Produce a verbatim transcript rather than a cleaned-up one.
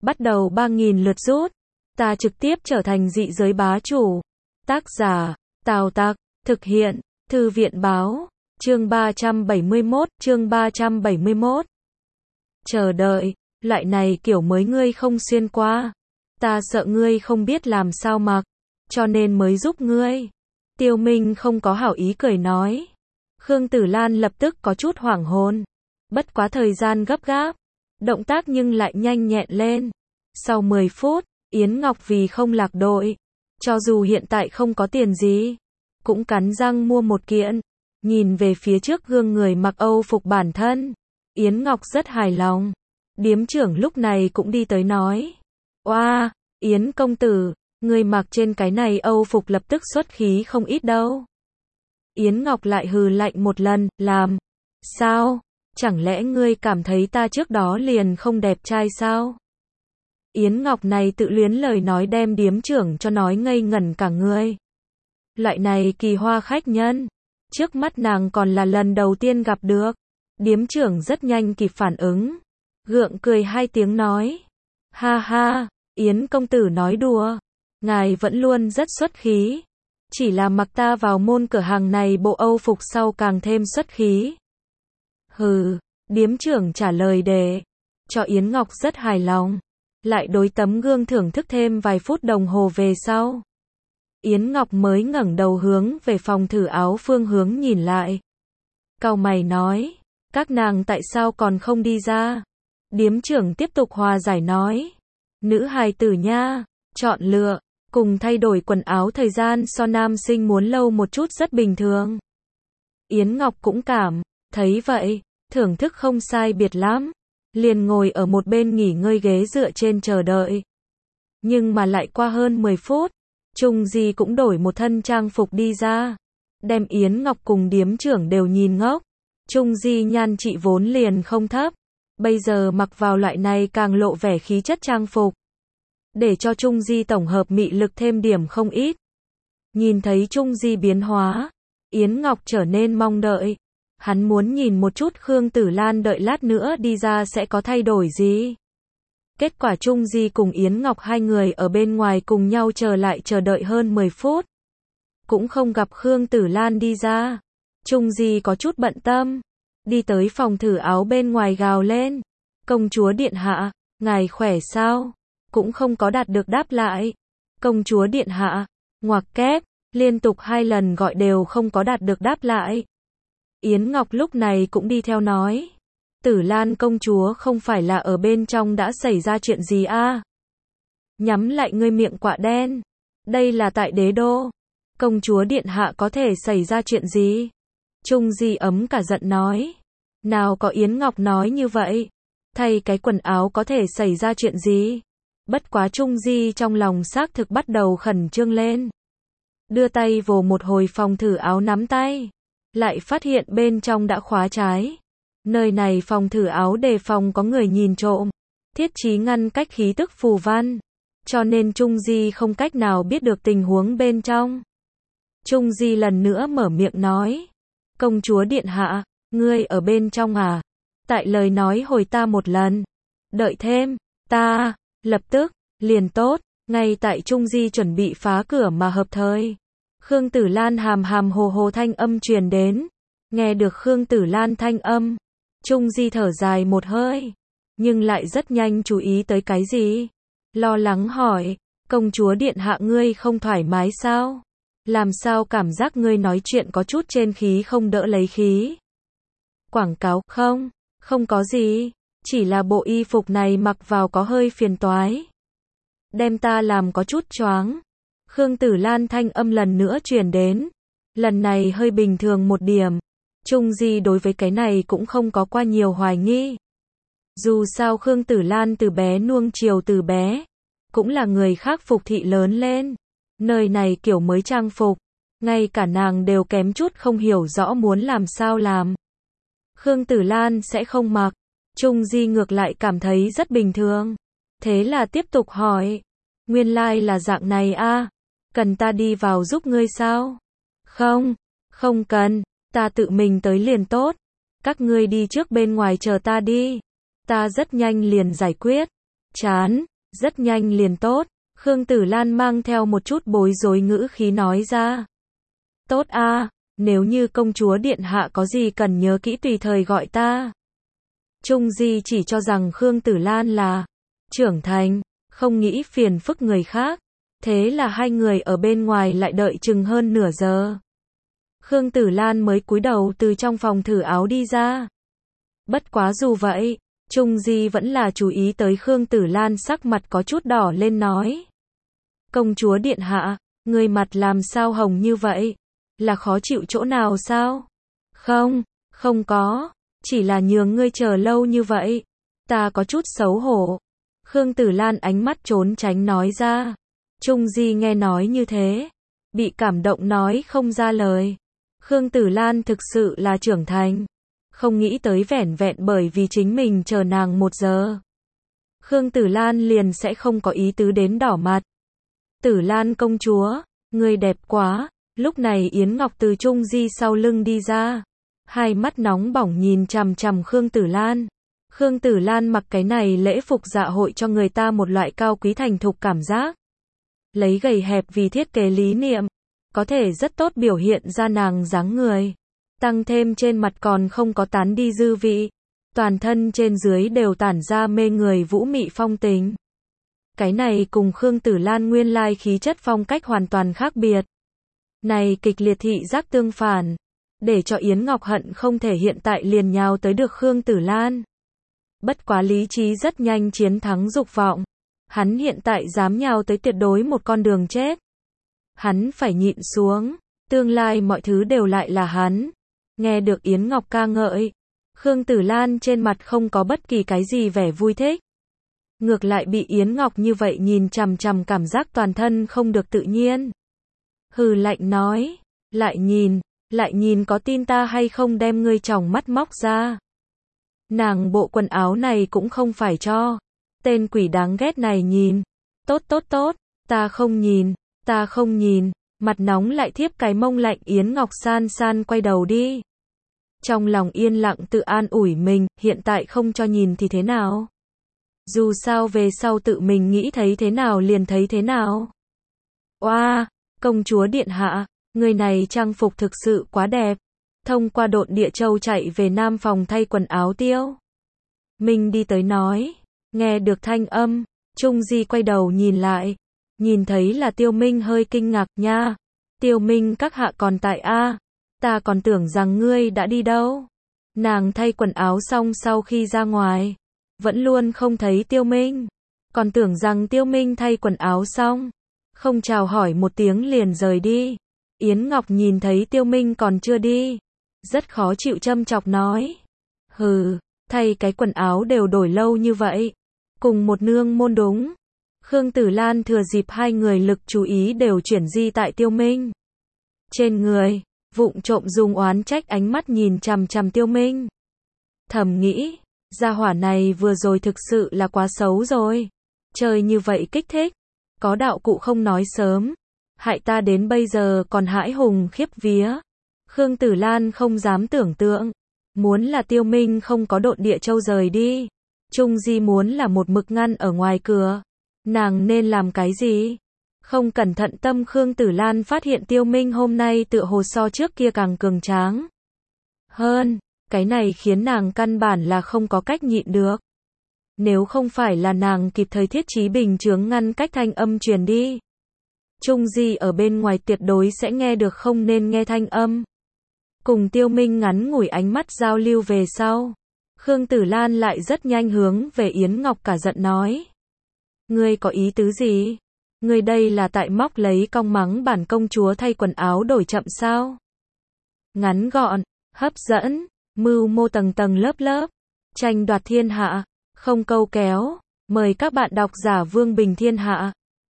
bắt đầu ba nghìn lượt rút. Ta trực tiếp trở thành dị giới bá chủ. Tác giả, Tào Tặc, thực hiện, Thư viện báo, chương ba trăm bảy mươi mốt, chương ba trăm bảy mươi mốt. Chờ đợi, loại này kiểu mới ngươi không xuyên qua. Ta sợ ngươi không biết làm sao mặc, cho nên mới giúp ngươi. Tiêu Minh không có hảo ý cười nói. Khương Tử Lan lập tức có chút hoảng hồn. Bất quá thời gian gấp gáp, động tác nhưng lại nhanh nhẹn lên. Sau mười phút, Yến Ngọc vì không lạc đội, cho dù hiện tại không có tiền gì, cũng cắn răng mua một kiện. Nhìn về phía trước gương người mặc Âu phục bản thân, Yến Ngọc rất hài lòng. Điếm trưởng lúc này cũng đi tới nói. Oa, Yến công tử, người mặc trên cái này Âu phục lập tức xuất khí không ít đâu. Yến Ngọc lại hừ lạnh một lần, làm sao? Chẳng lẽ ngươi cảm thấy ta trước đó liền không đẹp trai sao? Yến Ngọc này tự luyến lời nói đem điếm trưởng cho nói ngây ngẩn cả người. Loại này kỳ hoa khách nhân, trước mắt nàng còn là lần đầu tiên gặp được. Điếm trưởng rất nhanh kịp phản ứng, gượng cười hai tiếng nói. Ha ha, Yến công tử nói đùa, ngài vẫn luôn rất xuất khí. Chỉ là mặc ta vào môn cửa hàng này bộ Âu phục sau càng thêm xuất khí. Hừ, điếm trưởng trả lời để cho Yến Ngọc rất hài lòng. Lại đối tấm gương thưởng thức thêm vài phút đồng hồ về sau. Yến Ngọc mới ngẩng đầu hướng về phòng thử áo phương hướng nhìn lại. Cau mày nói, các nàng tại sao còn không đi ra? Điếm trưởng tiếp tục hòa giải nói, nữ hài tử nha, chọn lựa, cùng thay đổi quần áo thời gian so nam sinh muốn lâu một chút rất bình thường. Yến Ngọc cũng cảm thấy vậy, thưởng thức không sai biệt lắm. Liền ngồi ở một bên nghỉ ngơi ghế dựa trên chờ đợi. Nhưng mà lại qua hơn mười phút, Trung Di cũng đổi một thân trang phục đi ra. Đem Yến Ngọc cùng điếm trưởng đều nhìn ngốc. Trung Di nhan trị vốn liền không thấp. Bây giờ mặc vào loại này càng lộ vẻ khí chất trang phục. Để cho Trung Di tổng hợp mị lực thêm điểm không ít. Nhìn thấy Trung Di biến hóa, Yến Ngọc trở nên mong đợi. Hắn muốn nhìn một chút Khương Tử Lan đợi lát nữa đi ra sẽ có thay đổi gì. Kết quả Trung Di cùng Yến Ngọc hai người ở bên ngoài cùng nhau chờ lại chờ đợi hơn mười phút. Cũng không gặp Khương Tử Lan đi ra. Trung Di có chút bận tâm. Đi tới phòng thử áo bên ngoài gào lên. Công chúa điện hạ, ngài khỏe sao? Cũng không có đạt được đáp lại. Công chúa điện hạ, ngoặc kép, liên tục hai lần gọi đều không có đạt được đáp lại. Yến Ngọc lúc này cũng đi theo nói. Tử Lan công chúa không phải là ở bên trong đã xảy ra chuyện gì a? À? Nhắm lại ngươi miệng quạ đen. Đây là tại đế đô. Công chúa điện hạ có thể xảy ra chuyện gì? Trung Di ấm cả giận nói. Nào có Yến Ngọc nói như vậy. Thay cái quần áo có thể xảy ra chuyện gì? Bất quá Trung Di trong lòng xác thực bắt đầu khẩn trương lên. Đưa tay vồ một hồi phòng thử áo nắm tay. Lại phát hiện bên trong đã khóa trái. Nơi này phòng thử áo đề phòng có người nhìn trộm. Thiết trí ngăn cách khí tức phù văn. Cho nên Trung Di không cách nào biết được tình huống bên trong. Trung Di lần nữa mở miệng nói. Công chúa điện hạ, ngươi ở bên trong à? Tại lời nói hồi ta một lần. Đợi thêm, ta, lập tức, liền tốt. Ngay tại Trung Di chuẩn bị phá cửa mà hợp thời. Khương Tử Lan hàm hàm hồ hồ thanh âm truyền đến. Nghe được Khương Tử Lan thanh âm, Trung Di thở dài một hơi, nhưng lại rất nhanh chú ý tới cái gì. Lo lắng hỏi, công chúa điện hạ ngươi không thoải mái sao? Làm sao cảm giác ngươi nói chuyện có chút trên khí không đỡ lấy khí? Quảng cáo, không, không có gì, chỉ là bộ y phục này mặc vào có hơi phiền toái. Đem ta làm có chút choáng. Khương Tử Lan thanh âm lần nữa truyền đến. Lần này hơi bình thường một điểm. Trung Di đối với cái này cũng không có qua nhiều hoài nghi. Dù sao Khương Tử Lan từ bé nuông chiều từ bé. Cũng là người khác phục thị lớn lên. Nơi này kiểu mới trang phục. Ngay cả nàng đều kém chút không hiểu rõ muốn làm sao làm. Khương Tử Lan sẽ không mặc. Trung Di ngược lại cảm thấy rất bình thường. Thế là tiếp tục hỏi. Nguyên lai là dạng này a? Cần ta đi vào giúp ngươi sao? Không, không cần, ta tự mình tới liền tốt. Các ngươi đi trước bên ngoài chờ ta đi. Ta rất nhanh liền giải quyết. Chán, Rất nhanh liền tốt, Khương Tử Lan mang theo một chút bối rối ngữ khí nói ra. Tốt a, nếu như công chúa điện hạ có gì cần nhớ kỹ tùy thời gọi ta. Trung Di chỉ cho rằng Khương Tử Lan là trưởng thành, không nghĩ phiền phức người khác. Thế là hai người ở bên ngoài lại đợi chừng hơn nửa giờ. Khương Tử Lan mới cúi đầu từ trong phòng thử áo đi ra. Bất quá dù vậy, Trung Di vẫn là chú ý tới Khương Tử Lan sắc mặt có chút đỏ lên nói. Công chúa điện hạ, người mặt làm sao hồng như vậy? Là khó chịu chỗ nào sao? Không, không có, chỉ là nhường ngươi chờ lâu như vậy. Ta có chút xấu hổ. Khương Tử Lan ánh mắt trốn tránh nói ra. Trung Di nghe nói như thế, bị cảm động nói không ra lời. Khương Tử Lan thực sự là trưởng thành. Không nghĩ tới vẻn vẹn bởi vì chính mình chờ nàng một giờ. Khương Tử Lan liền sẽ không có ý tứ đến đỏ mặt. Tử Lan công chúa, người đẹp quá. Lúc này Yến Ngọc từ Trung Di sau lưng đi ra. Hai mắt nóng bỏng nhìn chằm chằm Khương Tử Lan. Khương Tử Lan mặc cái này lễ phục dạ hội cho người ta một loại cao quý thành thục cảm giác. Lấy gầy hẹp vì thiết kế lý niệm, có thể rất tốt biểu hiện ra nàng dáng người. Tăng thêm trên mặt còn không có tán đi dư vị. Toàn thân trên dưới đều tản ra mê người vũ mị phong tình. Cái này cùng Khương Tử Lan nguyên lai khí chất phong cách hoàn toàn khác biệt. Này kịch liệt thị giác tương phản, để cho Yến Ngọc hận không thể hiện tại liền nhào tới được Khương Tử Lan. Bất quá lý trí rất nhanh chiến thắng dục vọng. Hắn hiện tại dám nhào tới tuyệt đối một con đường chết. Hắn phải nhịn xuống, tương lai mọi thứ đều lại là hắn. Nghe được Yến Ngọc ca ngợi, Khương Tử Lan trên mặt không có bất kỳ cái gì vẻ vui thích. Ngược lại bị Yến Ngọc như vậy nhìn chằm chằm cảm giác toàn thân không được tự nhiên. Hừ lạnh nói, lại nhìn, lại nhìn có tin ta hay không đem ngươi tròng mắt móc ra. Nàng bộ quần áo này cũng không phải cho tên quỷ đáng ghét này nhìn. Tốt tốt tốt, ta không nhìn, ta không nhìn. Mặt nóng lại thiếp cái mông lạnh Yến Ngọc san san quay đầu đi. Trong lòng yên lặng tự an ủi mình, hiện tại không cho nhìn thì thế nào? Dù sao về sau tự mình nghĩ thấy thế nào liền thấy thế nào. Oa, công chúa điện hạ, người này trang phục thực sự quá đẹp. Thông qua độn địa châu chạy về nam phòng thay quần áo Tiêu Minh đi tới nói. Nghe được thanh âm, Trung Di quay đầu nhìn lại. Nhìn thấy là Tiêu Minh hơi kinh ngạc nha. Tiêu Minh các hạ còn tại a? Ta còn tưởng rằng ngươi đã đi đâu. Nàng thay quần áo xong sau khi ra ngoài, vẫn luôn không thấy Tiêu Minh. Còn tưởng rằng Tiêu Minh thay quần áo xong, không chào hỏi một tiếng liền rời đi. Yến Ngọc nhìn thấy Tiêu Minh còn chưa đi, rất khó chịu châm chọc nói. Hừ, thay cái quần áo đều đổi lâu như vậy. Cùng một nương môn đúng. Khương Tử Lan thừa dịp hai người lực chú ý đều chuyển di tại Tiêu Minh trên người, vụng trộm dùng oán trách ánh mắt nhìn chằm chằm Tiêu Minh. Thầm nghĩ, gia hỏa này vừa rồi thực sự là quá xấu rồi. Chơi như vậy kích thích, có đạo cụ không nói sớm, hại ta đến bây giờ còn hãi hùng khiếp vía. Khương Tử Lan không dám tưởng tượng, muốn là Tiêu Minh không có độn địa châu rời đi, Trung Di muốn là một mực ngăn ở ngoài cửa, nàng nên làm cái gì? Không cẩn thận tâm Khương Tử Lan phát hiện Tiêu Minh hôm nay tựa hồ so trước kia càng cường tráng hơn, cái này khiến nàng căn bản là không có cách nhịn được. Nếu không phải là nàng kịp thời thiết trí bình chướng ngăn cách thanh âm truyền đi, Trung Di ở bên ngoài tuyệt đối sẽ nghe được không nên nghe thanh âm. Cùng Tiêu Minh ngắn ngủi ánh mắt giao lưu về sau, Khương Tử Lan lại rất nhanh hướng về Yến Ngọc cả giận nói. Ngươi có ý tứ gì? Ngươi đây là tại móc lấy cong mắng bản công chúa thay quần áo đổi chậm sao? Ngắn gọn, hấp dẫn, mưu mô tầng tầng lớp lớp, tranh đoạt thiên hạ, không câu kéo. Mời các bạn đọc giả Vương Bình Thiên Hạ.